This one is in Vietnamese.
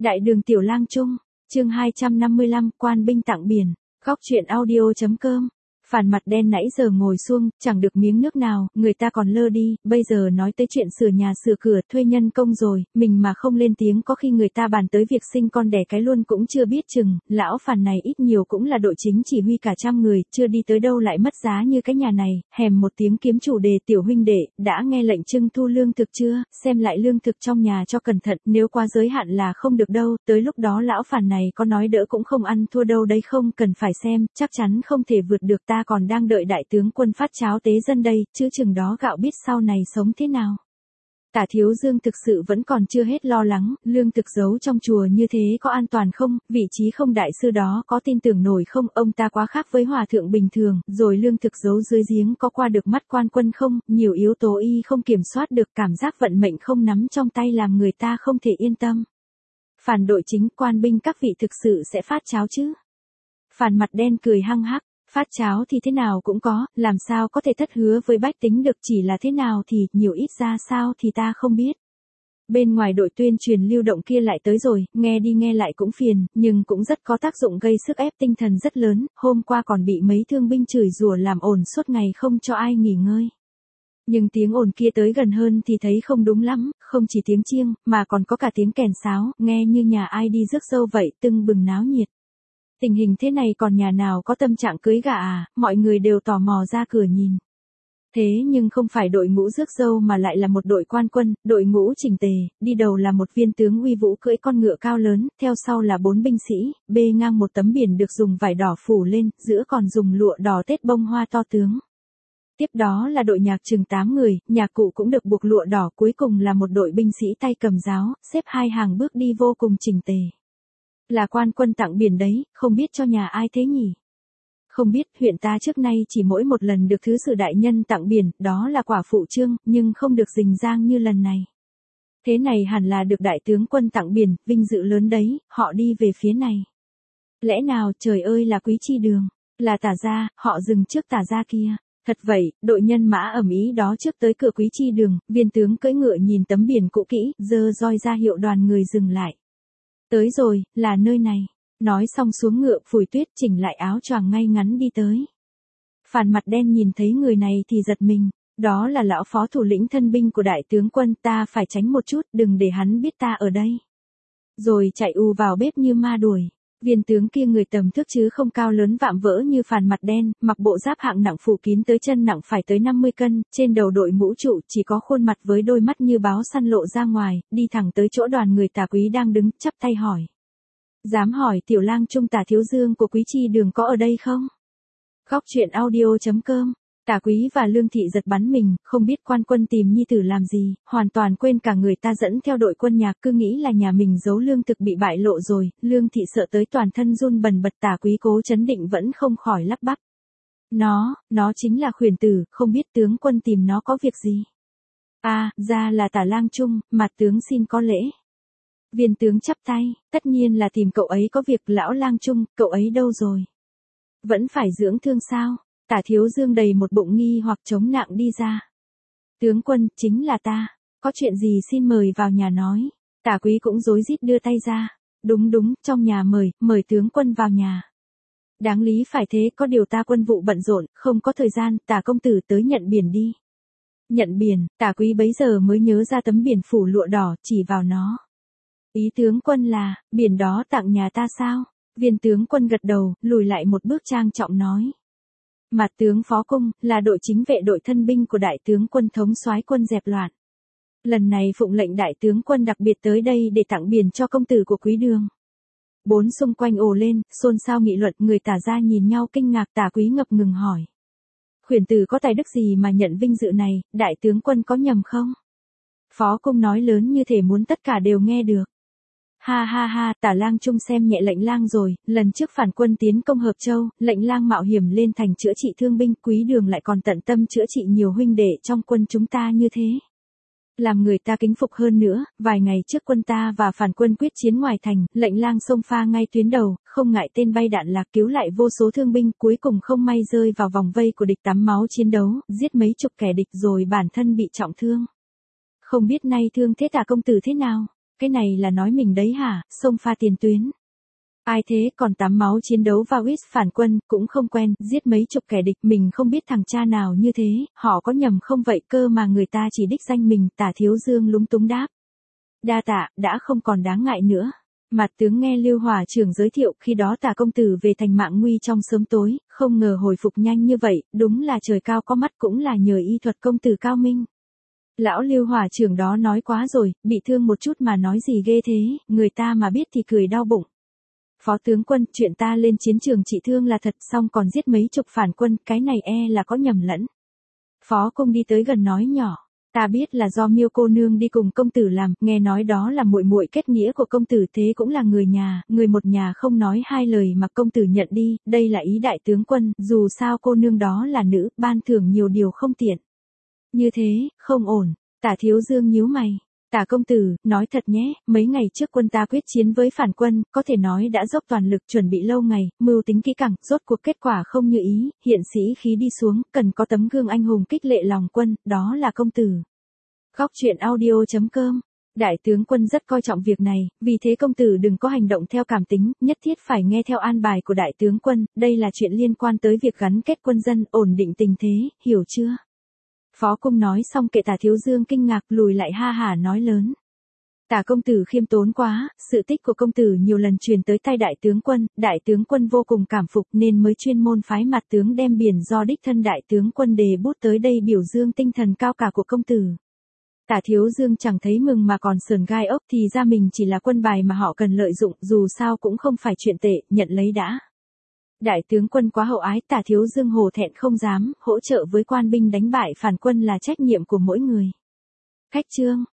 Đại đường Tiểu Lang Trung, chương 255, quan binh tặng biển, góc truyện audio.com. Phàn Mặt Đen nãy giờ ngồi xuông, chẳng được miếng nước nào, người ta còn lơ đi, bây giờ nói tới chuyện sửa nhà sửa cửa, thuê nhân công rồi, mình mà không lên tiếng có khi người ta bàn tới việc sinh con đẻ cái luôn cũng chưa biết chừng, lão Phàn này ít nhiều cũng là đội chính chỉ huy cả trăm người, chưa đi tới đâu lại mất giá như cái nhà này, hèm một tiếng kiếm chủ đề tiểu huynh đệ, đã nghe lệnh trưng thu lương thực chưa, xem lại lương thực trong nhà cho cẩn thận, nếu quá giới hạn là không được đâu, tới lúc đó lão Phàn này có nói đỡ cũng không ăn thua đâu đấy không, cần phải xem, chắc chắn không thể vượt được ta còn đang đợi đại tướng quân phát cháo tế dân đây, chứ chừng đó gạo biết sau này sống thế nào. Tả Thiếu Dương thực sự vẫn còn chưa hết lo lắng, lương thực giấu trong chùa như thế có an toàn không, vị trí không đại sư đó có tin tưởng nổi không, ông ta quá khác với hòa thượng bình thường, rồi lương thực giấu dưới giếng có qua được mắt quan quân không, nhiều yếu tố y không kiểm soát được, cảm giác vận mệnh không nắm trong tay làm người ta không thể yên tâm. Phàn đội chính quan binh các vị thực sự sẽ phát cháo chứ? Phàn Mặt Đen cười hăng hắc. Phát cháo thì thế nào cũng có, làm sao có thể thất hứa với bách tính được, chỉ là thế nào thì, nhiều ít ra sao thì ta không biết. Bên ngoài đội tuyên truyền lưu động kia lại tới rồi, nghe đi nghe lại cũng phiền, nhưng cũng rất có tác dụng gây sức ép tinh thần rất lớn, hôm qua còn bị mấy thương binh chửi rủa làm ồn suốt ngày không cho ai nghỉ ngơi. Nhưng tiếng ồn kia tới gần hơn thì thấy không đúng lắm, không chỉ tiếng chiêng, mà còn có cả tiếng kèn sáo, nghe như nhà ai đi rước dâu vậy, tưng bừng náo nhiệt. Tình hình thế này còn nhà nào có tâm trạng cưới gả à, mọi người đều tò mò ra cửa nhìn. Thế nhưng không phải đội ngũ rước dâu mà lại là một đội quan quân, đội ngũ chỉnh tề, đi đầu là một viên tướng uy vũ cưỡi con ngựa cao lớn, theo sau là 4 binh sĩ, bê ngang một tấm biển được dùng vải đỏ phủ lên, giữa còn dùng lụa đỏ tết bông hoa to tướng. Tiếp đó là đội nhạc chừng 8 người, nhạc cụ cũng được buộc lụa đỏ, cuối cùng là một đội binh sĩ tay cầm giáo, xếp hai hàng bước đi vô cùng chỉnh tề. Là quan quân tặng biển đấy, không biết cho nhà ai thế nhỉ? Không biết, huyện ta trước nay chỉ mỗi một lần được thứ sử đại nhân tặng biển, đó là quả phụ trương, nhưng không được rình rang như lần này. Thế này hẳn là được đại tướng quân tặng biển, vinh dự lớn đấy, họ đi về phía này. Lẽ nào, trời ơi là Quý Chi Đường, là Tả gia, họ dừng trước Tả gia kia. Thật vậy, đội nhân mã ầm ĩ đó trước tới cửa Quý Chi Đường, viên tướng cưỡi ngựa nhìn tấm biển cũ kỹ, giơ roi ra hiệu đoàn người dừng lại. Tới rồi, là nơi này. Nói xong xuống ngựa phủi tuyết chỉnh lại áo choàng ngay ngắn đi tới. Phàn Mặt Đen nhìn thấy người này thì giật mình. Đó là lão phó thủ lĩnh thân binh của đại tướng quân, ta phải tránh một chút, đừng để hắn biết ta ở đây. Rồi chạy ù vào bếp như ma đuổi. Viên tướng kia người tầm thước chứ không cao lớn vạm vỡ như Phàn Mặt Đen, mặc bộ giáp hạng nặng phủ kín tới chân nặng phải tới 50 cân, trên đầu đội mũ trụ, chỉ có khuôn mặt với đôi mắt như báo săn lộ ra ngoài, đi thẳng tới chỗ đoàn người Tả Quý đang đứng, chắp tay hỏi. Dám hỏi Tiểu Lang Trung Tả Thiếu Dương của Quý Chi Đường có ở đây không? Góc truyện audio.com. Tả Quý và Lương Thị giật bắn mình, không biết quan quân tìm nhi tử làm gì, hoàn toàn quên cả người ta dẫn theo đội quân nhạc, cứ nghĩ là nhà mình giấu lương thực bị bại lộ rồi, Lương Thị sợ tới toàn thân run bần bật. Tả Quý cố chấn định vẫn không khỏi lắp bắp. Nó chính là khuyển tử, không biết tướng quân tìm nó có việc gì. À, ra là Tả Lang Trung, mà tướng xin có lễ. Viên tướng chắp tay, tất nhiên là tìm cậu ấy có việc. Lão Lang Trung, cậu ấy đâu rồi? Vẫn phải dưỡng thương sao? Tả Thiếu Dương đầy một bụng nghi hoặc chống nặng đi ra. Tướng quân, chính là ta, có chuyện gì xin mời vào nhà nói. Tả Quý cũng rối rít đưa tay ra. Đúng, trong nhà mời tướng quân vào nhà. Đáng lý phải thế, có điều ta quân vụ bận rộn, không có thời gian. Tả công tử tới nhận biển đi. Nhận biển, Tả Quý bấy giờ mới nhớ ra tấm biển phủ lụa đỏ, chỉ vào nó. Ý tướng quân là, biển đó tặng nhà ta sao? Viên tướng quân gật đầu, lùi lại một bước trang trọng nói. Mặt tướng Phó Cung, là đội chính vệ đội thân binh của đại tướng quân thống soái quân dẹp loạn. Lần này phụng lệnh đại tướng quân đặc biệt tới đây để tặng biển cho công tử của Quý Đường. Bốn xung quanh ồ lên, xôn xao nghị luận, người Tả gia nhìn nhau kinh ngạc. Tả Quý ngập ngừng hỏi. Khuyển tử có tài đức gì mà nhận vinh dự này, đại tướng quân có nhầm không? Phó Cung nói lớn như thể muốn tất cả đều nghe được. Ha, Tả Lang Trung xem nhẹ lệnh lang rồi, lần trước phản quân tiến công Hợp Châu, lệnh lang mạo hiểm lên thành chữa trị thương binh, Quý Đường lại còn tận tâm chữa trị nhiều huynh đệ trong quân chúng ta như thế. Làm người ta kính phục hơn nữa, vài ngày trước quân ta và phản quân quyết chiến ngoài thành, lệnh lang xông pha ngay tuyến đầu, không ngại tên bay đạn lạc cứu lại vô số thương binh, cuối cùng không may rơi vào vòng vây của địch tắm máu chiến đấu, giết mấy chục kẻ địch rồi bản thân bị trọng thương. Không biết nay thương thế Tả công tử thế nào? cái này là nói mình đấy hả, xông pha tiền tuyến. Ai thế, còn tắm máu chiến đấu Maoist phản quân, cũng không quen, giết mấy chục kẻ địch, mình không biết thằng cha nào như thế, họ có nhầm không vậy cơ mà người ta chỉ đích danh mình, Tả Thiếu Dương lúng túng đáp. Đa tạ, đã không còn đáng ngại nữa. Mặt tướng nghe Lưu Hòa trưởng giới thiệu, khi đó Tả công tử về thành mạng nguy trong sớm tối, không ngờ hồi phục nhanh như vậy, đúng là trời cao có mắt, cũng là nhờ y thuật công tử cao minh. Lão Lưu Hòa trưởng đó nói quá rồi, bị thương một chút mà nói gì ghê thế, người ta mà biết thì cười đau bụng. Phó tướng quân, chuyện ta lên chiến trường trị thương là thật, xong còn giết mấy chục phản quân, cái này là có nhầm lẫn. Phó Cung đi tới gần nói nhỏ, ta biết là do Miêu cô nương đi cùng công tử làm, nghe nói đó là muội muội kết nghĩa của công tử, thế cũng là người nhà, người một nhà không nói hai lời mà công tử nhận đi, đây là ý đại tướng quân, dù sao cô nương đó là nữ, ban thưởng nhiều điều không tiện. Như thế, không ổn. Tả Thiếu Dương nhíu mày. Tả công tử, nói thật nhé, mấy ngày trước quân ta quyết chiến với phản quân, có thể nói đã dốc toàn lực chuẩn bị lâu ngày, mưu tính kỹ càng, rốt cuộc kết quả không như ý, hiện sĩ khí đi xuống, cần có tấm gương anh hùng khích lệ lòng quân, đó là công tử. Góc truyện audio.com. Đại tướng quân rất coi trọng việc này, vì thế công tử đừng có hành động theo cảm tính, nhất thiết phải nghe theo an bài của đại tướng quân, đây là chuyện liên quan tới việc gắn kết quân dân, ổn định tình thế, hiểu chưa? Phó Cung nói xong kệ Tả Thiếu Dương kinh ngạc lùi lại ha hả nói lớn. Tả công tử khiêm tốn quá, sự tích của công tử nhiều lần truyền tới tay đại tướng quân vô cùng cảm phục nên mới chuyên môn phái mặt tướng đem biển do đích thân đại tướng quân đề bút tới đây biểu dương tinh thần cao cả của công tử. Tả Thiếu Dương chẳng thấy mừng mà còn sờn gai ốc, thì ra mình chỉ là quân bài mà họ cần lợi dụng, dù sao cũng không phải chuyện tệ, nhận lấy đã. Đại tướng quân quá hậu ái, Tả Thiếu Dương hổ thẹn không dám, hỗ trợ với quan binh đánh bại phản quân là trách nhiệm của mỗi người. Khách chương.